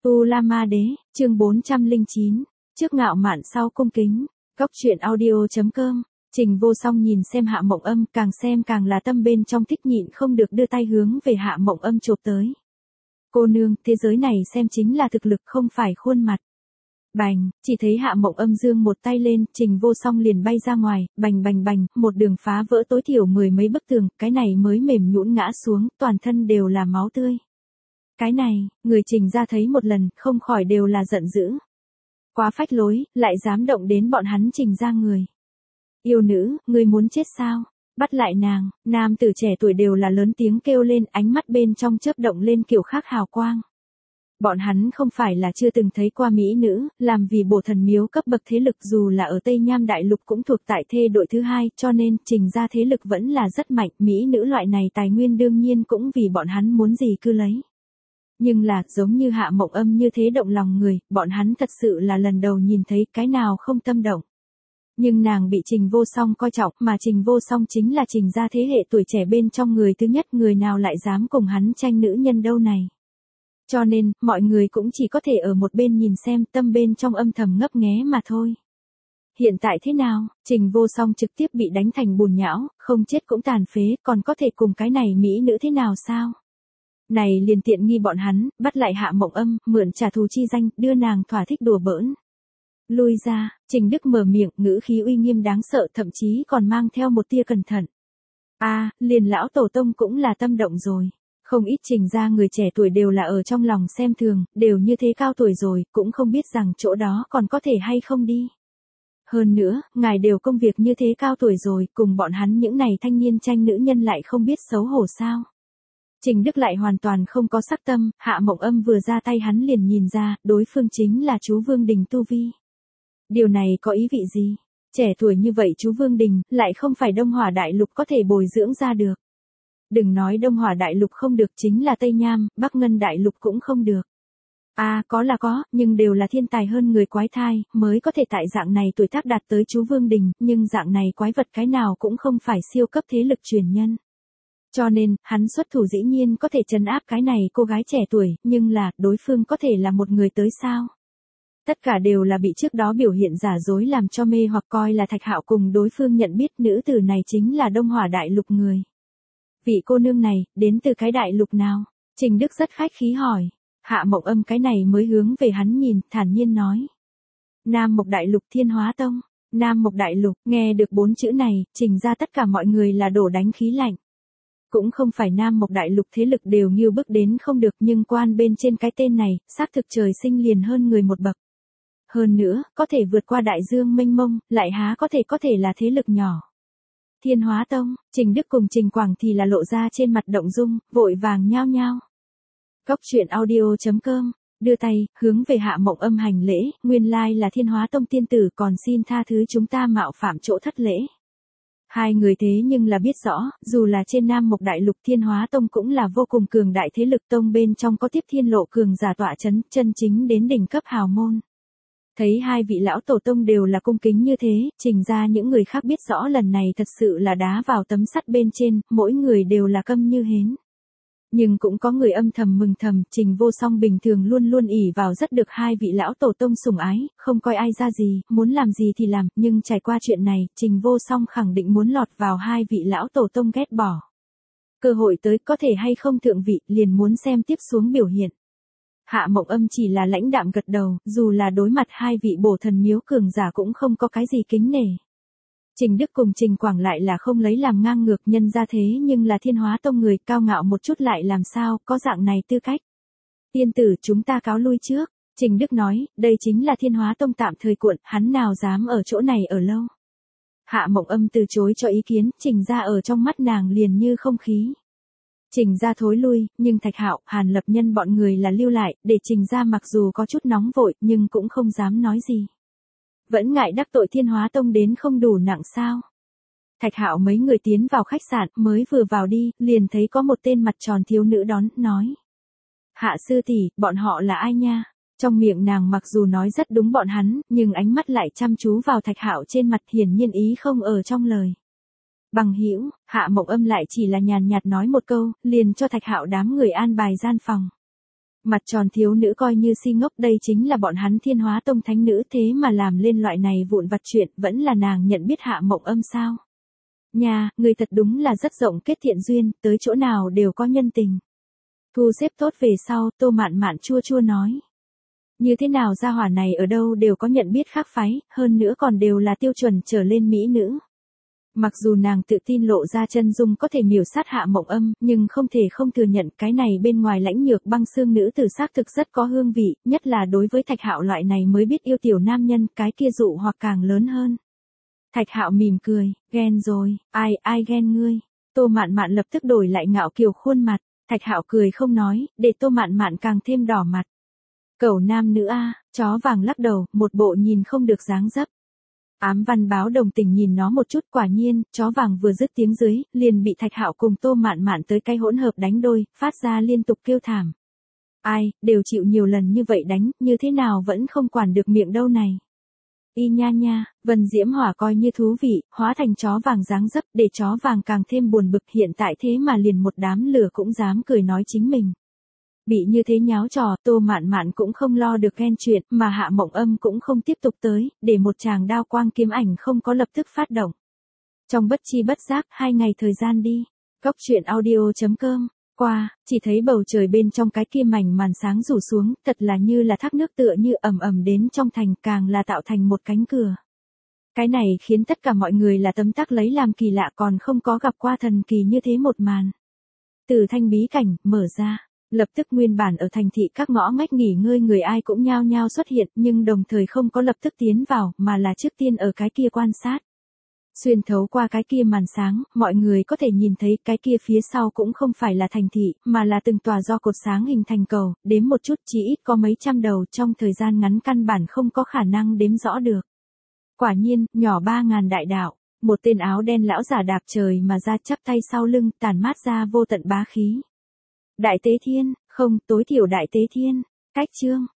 Tu La Ma Đế, chương 409, trước ngạo mạn sau cung kính, Cóc truyện audio.com, Trình Vô Song nhìn xem Hạ Mộng Âm, càng xem càng là tâm bên trong thích nhịn không được đưa tay hướng về Hạ Mộng Âm chộp tới. Cô nương, thế giới này xem chính là thực lực không phải khuôn mặt. Bành, chỉ thấy Hạ Mộng Âm giương một tay lên, Trình Vô Song liền bay ra ngoài, bành bành bành, một đường phá vỡ tối thiểu 10 mấy bức tường, cái này mới mềm nhũn ngã xuống, toàn thân đều là máu tươi. Cái này, người Trình ra thấy một lần, không khỏi đều là giận dữ. Quá phách lối, lại dám động đến bọn hắn Trình ra người. Yêu nữ, ngươi muốn chết sao? Bắt lại nàng, nam tử trẻ tuổi đều là lớn tiếng kêu lên, ánh mắt bên trong chớp động lên kiểu khác hào quang. Bọn hắn không phải là chưa từng thấy qua mỹ nữ, làm vì bổ thần miếu cấp bậc thế lực dù là ở Tây Nham Đại Lục cũng thuộc tại thê đội thứ hai, cho nên Trình ra thế lực vẫn là rất mạnh, mỹ nữ loại này tài nguyên đương nhiên cũng vì bọn hắn muốn gì cứ lấy. Nhưng là, giống như Hạ Mộng Âm như thế động lòng người, bọn hắn thật sự là lần đầu nhìn thấy cái nào không tâm động. Nhưng nàng bị Trình Vô Song coi trọng, mà Trình Vô Song chính là Trình ra thế hệ tuổi trẻ bên trong người thứ nhất, người nào lại dám cùng hắn tranh nữ nhân đâu này. Cho nên, mọi người cũng chỉ có thể ở một bên nhìn xem, tâm bên trong âm thầm ngấp nghé mà thôi. Hiện tại thế nào, Trình Vô Song trực tiếp bị đánh thành bùn nhão, không chết cũng tàn phế, còn có thể cùng cái này mỹ nữ thế nào sao? Này liền tiện nghi bọn hắn, bắt lại Hạ Mộng Âm, mượn trả thù chi danh, đưa nàng thỏa thích đùa bỡn. Lui ra, Trình Đức mở miệng, ngữ khí uy nghiêm đáng sợ, thậm chí còn mang theo một tia cẩn thận. Liền lão tổ tông cũng là tâm động rồi. Không ít Trình ra người trẻ tuổi đều là ở trong lòng xem thường, đều như thế cao tuổi rồi, cũng không biết rằng chỗ đó còn có thể hay không đi. Hơn nữa, ngài đều công việc như thế cao tuổi rồi, cùng bọn hắn những này thanh niên tranh nữ nhân lại không biết xấu hổ sao. Trình Đức lại hoàn toàn không có sắc tâm, Hạ Mộng Âm vừa ra tay hắn liền nhìn ra, đối phương chính là chú Vương Đình tu vi. Điều này có ý vị gì? Trẻ tuổi như vậy chú Vương Đình, lại không phải Đông Hỏa Đại Lục có thể bồi dưỡng ra được. Đừng nói Đông Hỏa Đại Lục không được, chính là Tây Nham, Bắc Ngân Đại Lục cũng không được. Có là có, nhưng đều là thiên tài hơn người quái thai, mới có thể tại dạng này tuổi tác đạt tới chú Vương Đình, nhưng dạng này quái vật cái nào cũng không phải siêu cấp thế lực truyền nhân. Cho nên, hắn xuất thủ dĩ nhiên có thể trấn áp cái này cô gái trẻ tuổi, nhưng là, đối phương có thể là một người tới sao? Tất cả đều là bị trước đó biểu hiện giả dối làm cho mê hoặc coi là Thạch Hạo cùng đối phương nhận biết nữ tử này chính là Đông Hỏa Đại Lục người. Vị cô nương này, đến từ cái đại lục nào? Trình Đức rất khách khí hỏi. Hạ Mộng Âm cái này mới hướng về hắn nhìn, thản nhiên nói. Nam Mộc Đại Lục Thiên Hóa Tông. Nam Mộc Đại Lục, nghe được 4 chữ này, Trình ra tất cả mọi người là đổ đánh khí lạnh. Cũng không phải Nam Mộc Đại Lục thế lực đều nghiêu bức đến không được, nhưng quan bên trên cái tên này, xác thực trời sinh liền hơn người một bậc. Hơn nữa, có thể vượt qua đại dương mênh mông, lại há có thể là thế lực nhỏ. Thiên Hóa Tông, Trình Đức cùng Trình Quảng thì là lộ ra trên mặt động dung, vội vàng nhao nhao. Cóc truyện audio.com, đưa tay, hướng về Hạ Mộng Âm hành lễ, nguyên lai là Thiên Hóa Tông tiên tử, còn xin tha thứ chúng ta mạo phạm chỗ thất lễ. Hai người thế nhưng là biết rõ, dù là trên Nam Mộc Đại Lục Thiên Hóa Tông cũng là vô cùng cường đại thế lực, tông bên trong có Tiếp Thiên Lộ cường giả tọa chấn, chân chính đến đỉnh cấp hào môn. Thấy hai vị lão tổ tông đều là cung kính như thế, Trình ra những người khác biết rõ lần này thật sự là đá vào tấm sắt bên trên, mỗi người đều là câm như hến. Nhưng cũng có người âm thầm mừng thầm, Trình Vô Song bình thường luôn luôn ỷ vào rất được hai vị lão tổ tông sủng ái, không coi ai ra gì, muốn làm gì thì làm, nhưng trải qua chuyện này, Trình Vô Song khẳng định muốn lọt vào hai vị lão tổ tông ghét bỏ. Cơ hội tới có thể hay không thượng vị, liền muốn xem tiếp xuống biểu hiện. Hạ Mộng Âm chỉ là lãnh đạm gật đầu, dù là đối mặt hai vị bổ thần miếu cường giả cũng không có cái gì kính nể. Trình Đức cùng Trình Quảng lại là không lấy làm ngang ngược, nhân ra thế nhưng là Thiên Hóa Tông người, cao ngạo một chút lại làm sao, có dạng này tư cách. Tiên tử, chúng ta cáo lui trước. Trình Đức nói, đây chính là Thiên Hóa Tông tạm thời cuộn, hắn nào dám ở chỗ này ở lâu. Hạ Mộng Âm từ chối cho ý kiến, Trình ra ở trong mắt nàng liền như không khí. Trình ra thối lui, nhưng Thạch Hạo, Hàn Lập Nhân bọn người là lưu lại, để Trình ra mặc dù có chút nóng vội, nhưng cũng không dám nói gì. Vẫn ngại đắc tội Thiên Hóa Tông đến không đủ nặng sao. Thạch Hạo mấy người tiến vào khách sạn, mới vừa vào đi, liền thấy có một tên mặt tròn thiếu nữ đón, nói. Hạ sư tỷ, bọn họ là ai nha? Trong miệng nàng mặc dù nói rất đúng bọn hắn, nhưng ánh mắt lại chăm chú vào Thạch Hạo trên mặt, hiển nhiên ý không ở trong lời. Bằng hữu, Hạ Mộng Âm lại chỉ là nhàn nhạt nói một câu, liền cho Thạch Hạo đám người an bài gian phòng. Mặt tròn thiếu nữ coi như si ngốc, đây chính là bọn hắn Thiên Hóa Tông thánh nữ, thế mà làm lên loại này vụn vặt chuyện, vẫn là nàng nhận biết Hạ Mộng Âm sao? Nhà, người thật đúng là rất rộng kết thiện duyên, tới chỗ nào đều có nhân tình. Thu xếp tốt về sau, Tô Mạn Mạn chua chua nói. Như thế nào gia hỏa này ở đâu đều có nhận biết khác phái, hơn nữa còn đều là tiêu chuẩn trở lên mỹ nữ. Mặc dù nàng tự tin lộ ra chân dung có thể miểu sát Hạ Mộng Âm, nhưng không thể không thừa nhận cái này bên ngoài lãnh nhược băng xương nữ tử xác thực rất có hương vị, nhất là đối với Thạch Hạo loại này mới biết yêu tiểu nam nhân, cái kia dụ hoặc càng lớn hơn. Thạch Hạo mỉm cười, ghen rồi, ai ghen ngươi? Tô Mạn Mạn lập tức đổi lại ngạo kiều khuôn mặt, Thạch Hạo cười không nói, để Tô Mạn Mạn càng thêm đỏ mặt. Cẩu nam nữ a, chó vàng lắc đầu, một bộ nhìn không được dáng dấp. Ám Văn báo đồng tình nhìn nó một chút, quả nhiên, chó vàng vừa dứt tiếng dưới, liền bị Thạch Hạo cùng Tô Mạn Mạn tới cái hỗn hợp đánh đôi, phát ra liên tục kêu thảm. Ai, đều chịu nhiều lần như vậy đánh, như thế nào vẫn không quản được miệng đâu này. Y nha nha, Vân Diễm Hỏa coi như thú vị, hóa thành chó vàng dáng dấp, để chó vàng càng thêm buồn bực, hiện tại thế mà liền một đám lửa cũng dám cười nói chính mình. Bị như thế nháo trò, Tô Mạn Mạn cũng không lo được ghen chuyện, mà Hạ Mộng Âm cũng không tiếp tục tới, để một tràng đao quang kiếm ảnh không có lập tức phát động. Trong bất chi bất giác, 2 ngày thời gian đi. Cốc truyện audio.com qua, chỉ thấy bầu trời bên trong cái kia mảnh màn sáng rủ xuống, thật là như là thác nước tựa như ầm ầm đến trong thành, càng là tạo thành một cánh cửa. Cái này khiến tất cả mọi người là tấm tắc lấy làm kỳ lạ, còn không có gặp qua thần kỳ như thế một màn. Từ thanh bí cảnh, mở ra. Lập tức nguyên bản ở thành thị các ngõ ngách nghỉ ngơi người ai cũng nhao nhao xuất hiện, nhưng đồng thời không có lập tức tiến vào, mà là trước tiên ở cái kia quan sát. Xuyên thấu qua cái kia màn sáng, mọi người có thể nhìn thấy cái kia phía sau cũng không phải là thành thị, mà là từng tòa do cột sáng hình thành cầu, đếm một chút chỉ ít có mấy trăm đầu, trong thời gian ngắn căn bản không có khả năng đếm rõ được. Quả nhiên, nhỏ 3.000 đại đạo, một tên áo đen lão giả đạp trời mà ra, chắp tay sau lưng, tản mát ra vô tận bá khí. Đại Tế Thiên, không, tối thiểu Đại Tế Thiên, cách chương.